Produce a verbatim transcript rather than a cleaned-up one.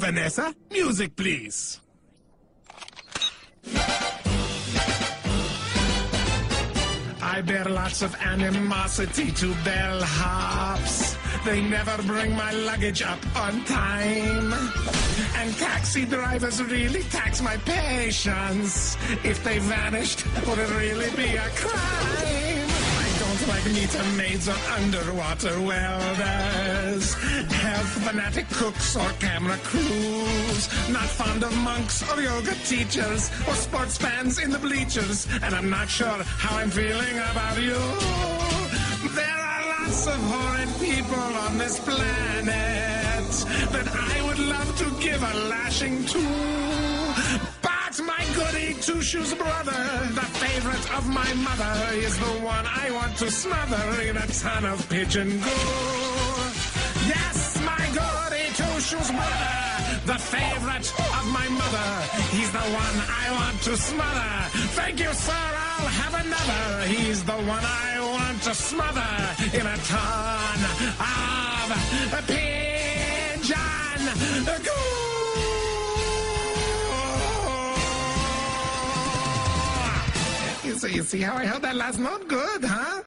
Vanessa, music please. I bear lots of animosity to bellhops. They never bring my luggage up on time. And taxi drivers really tax my patience. If they vanished, would it really be a crime? I don't like meter maids or underwater welders, health fanatic cooks or camera crews. Not fond of monks or yoga teachers or sports fans in the bleachers. And I'm not sure how I'm feeling about you. There are lots of horrid people on this planet that I would love to give a lashing to. But my goody two-shoes brother, the favorite of my mother, is the one I want to smother in a ton of pigeon goo. Yes, my goody two-shoes brother, the favorite of my mother, he's the one I want to smother. Thank you, sir, I'll have another. He's the one I want to smother in a ton of pigeon goo. You see, you see how I held that last note? Good, huh?